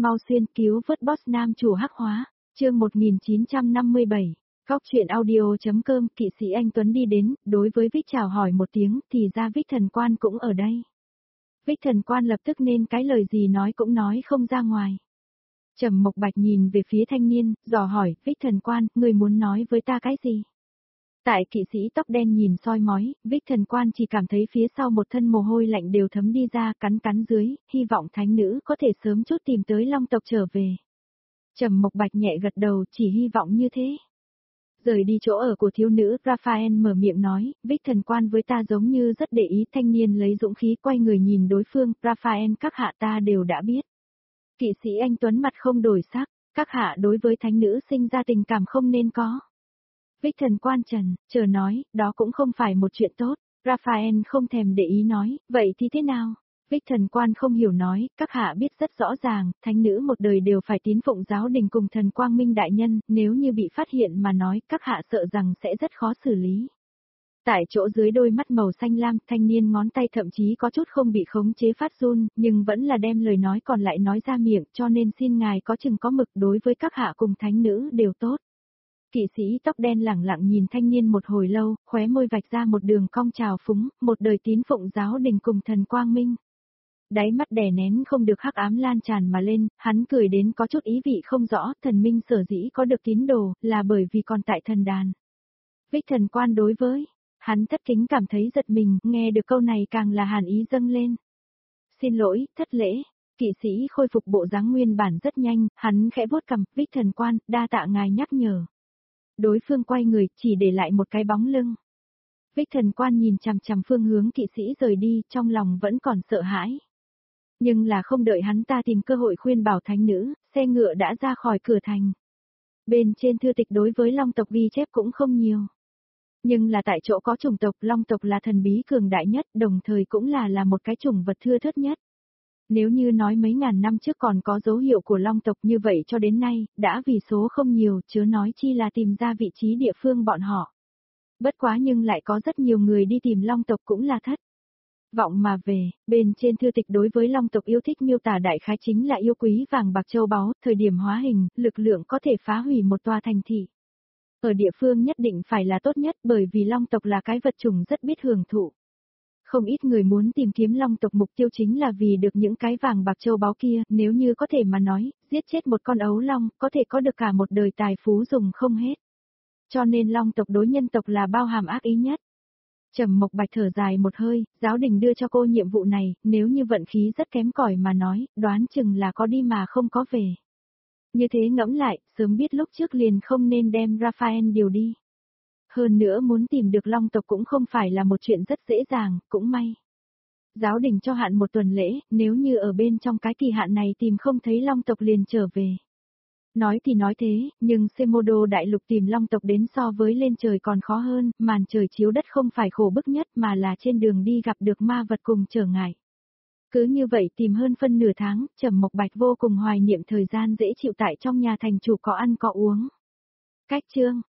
mau xuyên cứu vớt boss nam chủ hắc hóa, chương 1957. Góc truyện audio.com. Kỵ sĩ anh Tuấn đi đến, đối với Vích chào hỏi một tiếng, thì ra Vích Thần Quan cũng ở đây. Vích Thần Quan lập tức nên cái lời gì nói cũng nói không ra ngoài. Trầm Mộc Bạch nhìn về phía thanh niên, dò hỏi, Vích Thần Quan, người muốn nói với ta cái gì? Tại kỵ sĩ tóc đen nhìn soi mói, Vích Thần Quan chỉ cảm thấy phía sau một thân mồ hôi lạnh đều thấm đi ra, cắn cắn dưới, hy vọng thánh nữ có thể sớm chút tìm tới Long tộc trở về. Trầm Mộc Bạch nhẹ gật đầu, chỉ hy vọng như thế. Rời đi chỗ ở của thiếu nữ, Raphael mở miệng nói, Vích Thần Quan với ta giống như rất để ý. Thanh niên lấy dũng khí quay người nhìn đối phương, Raphael, các hạ ta đều đã biết. Kỵ sĩ anh Tuấn mặt không đổi sắc, các hạ đối với thánh nữ sinh ra tình cảm không nên có. Vích Thần Quan chờ nói, đó cũng không phải một chuyện tốt. Raphael không thèm để ý nói, vậy thì thế nào? Vích Thần Quan không hiểu nói, các hạ biết rất rõ ràng, thánh nữ một đời đều phải tín phụng giáo đình cùng thần Quang Minh đại nhân, nếu như bị phát hiện mà nói, các hạ sợ rằng sẽ rất khó xử lý. Tại chỗ dưới đôi mắt màu xanh lam, thanh niên ngón tay thậm chí có chút không bị khống chế phát run, nhưng vẫn là đem lời nói còn lại nói ra miệng, cho nên xin ngài có chừng có mực, đối với các hạ cùng thánh nữ đều tốt. Kỵ sĩ tóc đen lẳng lặng nhìn thanh niên một hồi lâu, khóe môi vạch ra một đường cong trào phúng, một đời tín phụng giáo đình cùng thần Quang Minh. Đáy mắt đè nén không được hắc ám lan tràn mà lên, hắn cười đến có chút ý vị không rõ, thần minh sở dĩ có được tín đồ, là bởi vì còn tại thần đàn. Vích Thần Quan đối với, hắn thất kính cảm thấy giật mình, nghe được câu này càng là hàn ý dâng lên. Xin lỗi, thất lễ. Kỵ sĩ khôi phục bộ dáng nguyên bản rất nhanh, hắn khẽ vuốt cằm, Vích Thần Quan, đa tạ ngài nhắc nhở. Đối phương quay người, chỉ để lại một cái bóng lưng. Vích Thần Quan nhìn chằm chằm phương hướng kỵ sĩ rời đi, trong lòng vẫn còn sợ hãi. Nhưng là không đợi hắn ta tìm cơ hội khuyên bảo thánh nữ, xe ngựa đã ra khỏi cửa thành. Bên trên thư tịch đối với Long tộc ghi chép cũng không nhiều. Nhưng là tại chỗ có chủng tộc, Long tộc là thần bí cường đại nhất, đồng thời cũng là một cái chủng vật thưa thớt nhất. Nếu như nói mấy ngàn năm trước còn có dấu hiệu của Long tộc như vậy cho đến nay, đã vì số không nhiều, chớ nói chi là tìm ra vị trí địa phương bọn họ. Bất quá nhưng lại có rất nhiều người đi tìm Long tộc cũng là thất vọng mà về. Bên trên thư tịch đối với Long tộc yêu thích miêu tả đại khái chính là yêu quý vàng bạc châu báu, thời điểm hóa hình, lực lượng có thể phá hủy một tòa thành thị. Ở địa phương nhất định phải là tốt nhất, bởi vì Long tộc là cái vật chủng rất biết hưởng thụ. Không ít người muốn tìm kiếm Long tộc mục tiêu chính là vì được những cái vàng bạc châu báu kia, nếu như có thể mà nói, giết chết một con ấu long, có thể có được cả một đời tài phú dùng không hết. Cho nên Long tộc đối nhân tộc là bao hàm ác ý nhất. Trầm Mộc Bạch thở dài một hơi, giáo đình đưa cho cô nhiệm vụ này, nếu như vận khí rất kém cỏi mà nói, đoán chừng là có đi mà không có về. Như thế ngẫm lại, sớm biết lúc trước liền không nên đem Raphael điều đi. Hơn nữa muốn tìm được Long tộc cũng không phải là một chuyện rất dễ dàng, cũng may. Giáo đình cho hạn một tuần lễ, nếu như ở bên trong cái kỳ hạn này tìm không thấy Long tộc liền trở về. Nói thì nói thế, nhưng Semodo đại lục tìm Long tộc đến so với lên trời còn khó hơn, màn trời chiếu đất không phải khổ bức nhất mà là trên đường đi gặp được ma vật cùng trở ngại. Cứ như vậy tìm hơn phân nửa tháng, Trầm Mộc Bạch vô cùng hoài niệm thời gian dễ chịu tại trong nhà thành chủ có ăn có uống. Cách chương